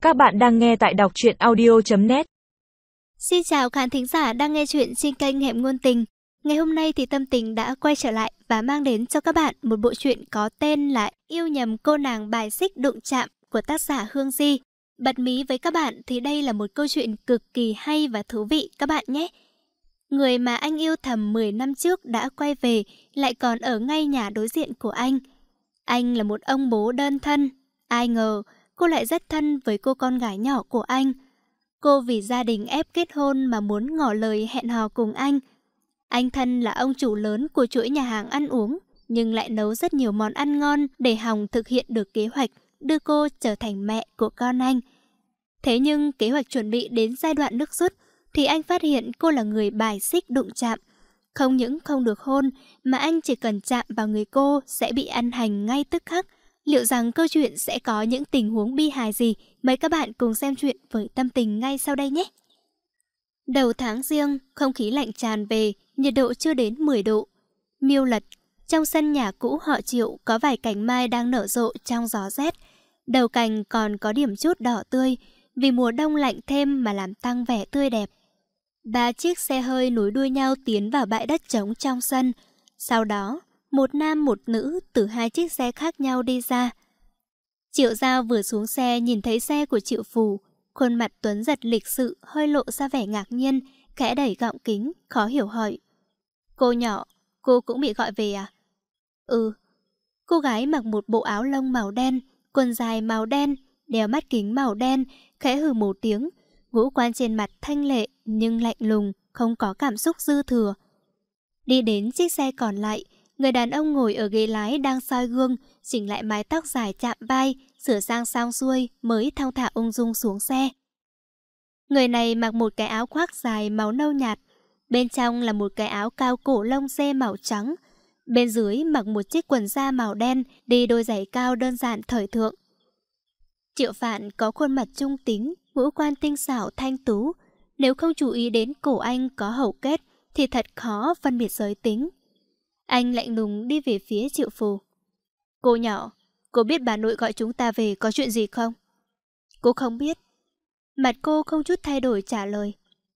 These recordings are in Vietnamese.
Các bạn đang nghe tại đọc truyện audio.net. Xin chào khán thính giả đang nghe chuyện trên kênh Hẻm Ngôn Tình. Ngày hôm nay thì Tâm Tình đã quay trở lại và mang đến cho các bạn một bộ truyện có tên là Yêu nhầm cô nàng bài xích đụng chạm của tác giả Hương Di. Bật mí với các bạn thì đây là một câu chuyện cực kỳ hay và thú vị các bạn nhé. Người mà anh yêu thầm 10 năm trước đã quay về, lại còn ở ngay nhà đối diện của anh. Anh là một ông bố đơn thân. Ai ngờ cô lại rất thân với cô con gái nhỏ của anh. Cô vì gia đình ép kết hôn mà muốn ngỏ lời hẹn hò cùng anh. Anh thân là ông chủ lớn của chuỗi nhà hàng ăn uống, nhưng lại nấu rất nhiều món ăn ngon để hòng thực hiện được kế hoạch đưa cô trở thành mẹ của con anh. Thế nhưng kế hoạch chuẩn bị đến giai đoạn nước rút thì anh phát hiện cô là người bài xích đụng chạm. Không những không được hôn mà anh chỉ cần chạm vào người cô sẽ bị ăn hành ngay tức khắc. Liệu rằng câu chuyện sẽ có những tình huống bi hài gì? Mời các bạn cùng xem chuyện với Tâm Tình ngay sau đây nhé. Đầu tháng Giêng, không khí lạnh tràn về, nhiệt độ chưa đến 10 độ. Miêu Lật, trong sân nhà cũ họ Triệu có vài cành mai đang nở rộ trong gió rét. Đầu cành còn có điểm chút đỏ tươi, vì mùa đông lạnh thêm mà làm tăng vẻ tươi đẹp. 3 chiếc xe hơi nối đuôi nhau tiến vào bãi đất trống trong sân. Sau đó, một nam một nữ từ 2 chiếc xe khác nhau đi ra. Triệu Giao vừa xuống xe nhìn thấy xe của Triệu Phù, khuôn mặt tuấn giật lịch sự hơi lộ ra vẻ ngạc nhiên, khẽ đẩy gọng kính, khó hiểu hỏi: "Cô nhỏ, cô cũng bị gọi về à?" "Ừ." Cô gái mặc một bộ áo lông màu đen, quần dài màu đen, đeo mắt kính màu đen, khẽ hừ một tiếng, ngũ quan trên mặt thanh lệ nhưng lạnh lùng, không có cảm xúc dư thừa. Đi đến chiếc xe còn lại, người đàn ông ngồi ở ghế lái đang soi gương, chỉnh lại mái tóc dài chạm vai, sửa sang xong xuôi mới thong thả ung dung xuống xe. Người này mặc một cái áo khoác dài màu nâu nhạt, bên trong là một cái áo cao cổ lông dê màu trắng, bên dưới mặc một chiếc quần da màu đen, đi đôi giày cao đơn giản thời thượng. Triệu Phạn có khuôn mặt trung tính, ngũ quan tinh xảo thanh tú, nếu không chú ý đến cổ anh có hầu kết thì thật khó phân biệt giới tính. Anh lạnh lùng đi về phía Triệu Phù. "Cô nhỏ, cô biết bà nội gọi chúng ta về có chuyện gì không?" "Cô không biết." Mặt cô không chút thay đổi trả lời.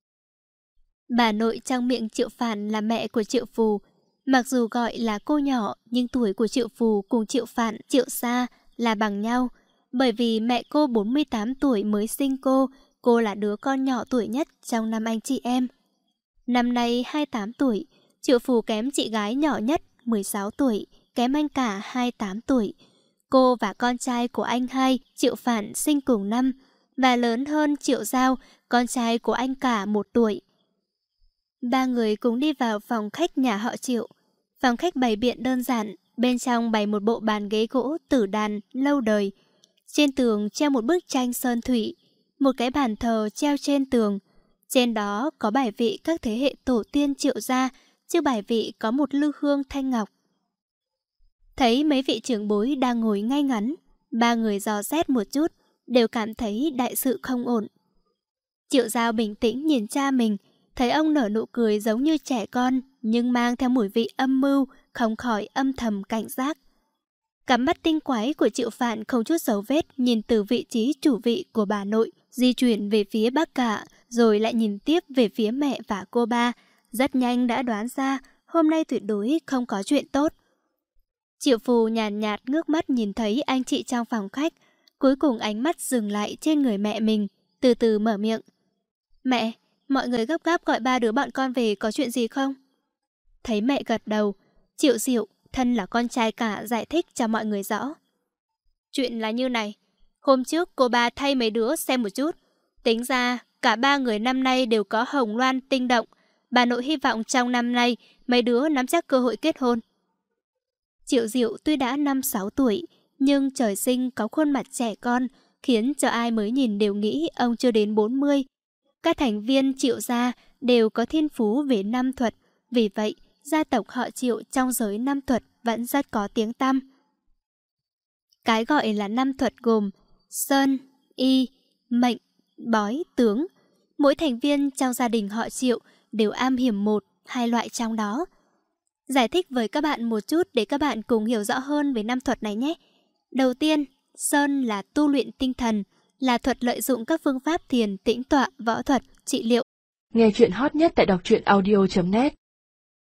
Bà nội trong miệng Triệu Phạn là mẹ của Triệu Phù. Mặc dù gọi là cô nhỏ, nhưng tuổi của Triệu Phù cùng Triệu Phạn, Triệu Sa là bằng nhau. Bởi vì mẹ cô 48 tuổi mới sinh cô là đứa con nhỏ tuổi nhất trong 5 anh chị em. Năm nay 28 tuổi, Triệu Phù kém chị gái nhỏ nhất 16 tuổi, kém anh cả 28 tuổi. Cô và con trai của anh hai, Triệu Phạn sinh cùng năm, và lớn hơn Triệu Giao, con trai của anh cả 1 tuổi. 3 người cùng đi vào phòng khách nhà họ Triệu. Phòng khách bày biện đơn giản, bên trong bày một bộ bàn ghế gỗ tử đàn lâu đời. Trên tường treo một bức tranh sơn thủy, một cái bàn thờ treo trên tường. Trên đó có bài vị các thế hệ tổ tiên Triệu gia, trước bài vị có một lư hương thanh ngọc. Thấy mấy vị trưởng bối đang ngồi ngay ngắn, 3 người dò xét một chút, đều cảm thấy đại sự không ổn. Triệu Giao bình tĩnh nhìn cha mình, thấy ông nở nụ cười giống như trẻ con, nhưng mang theo mùi vị âm mưu, không khỏi âm thầm cảnh giác. Cặp mắt tinh quái của Triệu Phạn không chút dấu vết nhìn từ vị trí chủ vị của bà nội, di chuyển về phía bác cả, rồi lại nhìn tiếp về phía mẹ và cô ba. Rất nhanh đã đoán ra hôm nay tuyệt đối không có chuyện tốt. Triệu Phù nhàn nhạt ngước mắt nhìn thấy anh chị trong phòng khách, cuối cùng ánh mắt dừng lại trên người mẹ mình, từ từ mở miệng. "Mẹ, mọi người gấp gáp gọi 3 đứa bọn con về, có chuyện gì không?" Thấy mẹ gật đầu, Triệu Diệu, thân là con trai cả, giải thích cho mọi người rõ. "Chuyện là như này, hôm trước cô ba thay mấy đứa xem một chút. Tính ra cả 3 người năm nay đều có hồng loan tinh động. Bà nội hy vọng trong năm nay mấy đứa nắm chắc cơ hội kết hôn." Triệu Diệu tuy đã 5-6 tuổi, nhưng trời sinh có khuôn mặt trẻ con, khiến cho ai mới nhìn đều nghĩ ông chưa đến 40. Các thành viên Triệu gia đều có thiên phú về nam thuật, vì vậy gia tộc họ Triệu trong giới nam thuật vẫn rất có tiếng tăm. Cái gọi là nam thuật gồm sơn, y, mệnh, bói, tướng. Mỗi thành viên trong gia đình họ Triệu đều am hiểu 1-2 loại trong đó. Giải thích với các bạn một chút để các bạn cùng hiểu rõ hơn về nam thuật này nhé. Đầu tiên, sơn là tu luyện tinh thần, là thuật lợi dụng các phương pháp thiền, tĩnh tọa, võ thuật, trị liệu. Nghe chuyện hot nhất tại đọc truyện audio.net